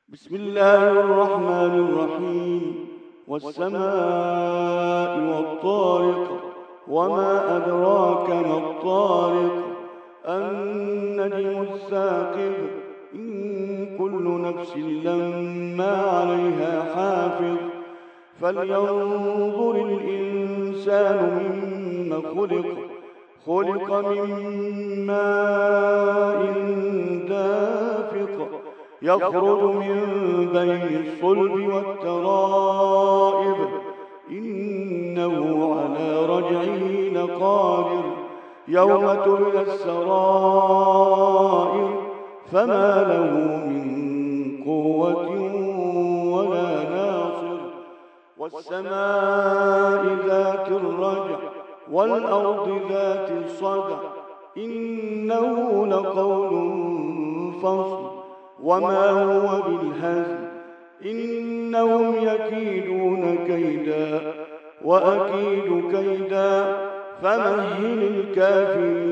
بسم الله الرحمن الرحيم. والسماء والطارق، وما أدراك ما الطارق، النجم الثاقب، إن كل نفس لما عليها حافظ. فلينظر الإنسان مما خلق من ماء دافق، يخرج من بين الصلب والترائب، إنه على رجعه لقادر. يوم تبلى السرائر، فما له من قوة ولا ناصر. والسماء ذات الرجع، والأرض ذات الصدع، إنه لقول فصل، وما هو بالهزل. إنهم يكيدون كيدا وأكيد كيدا، فمهل الكافرين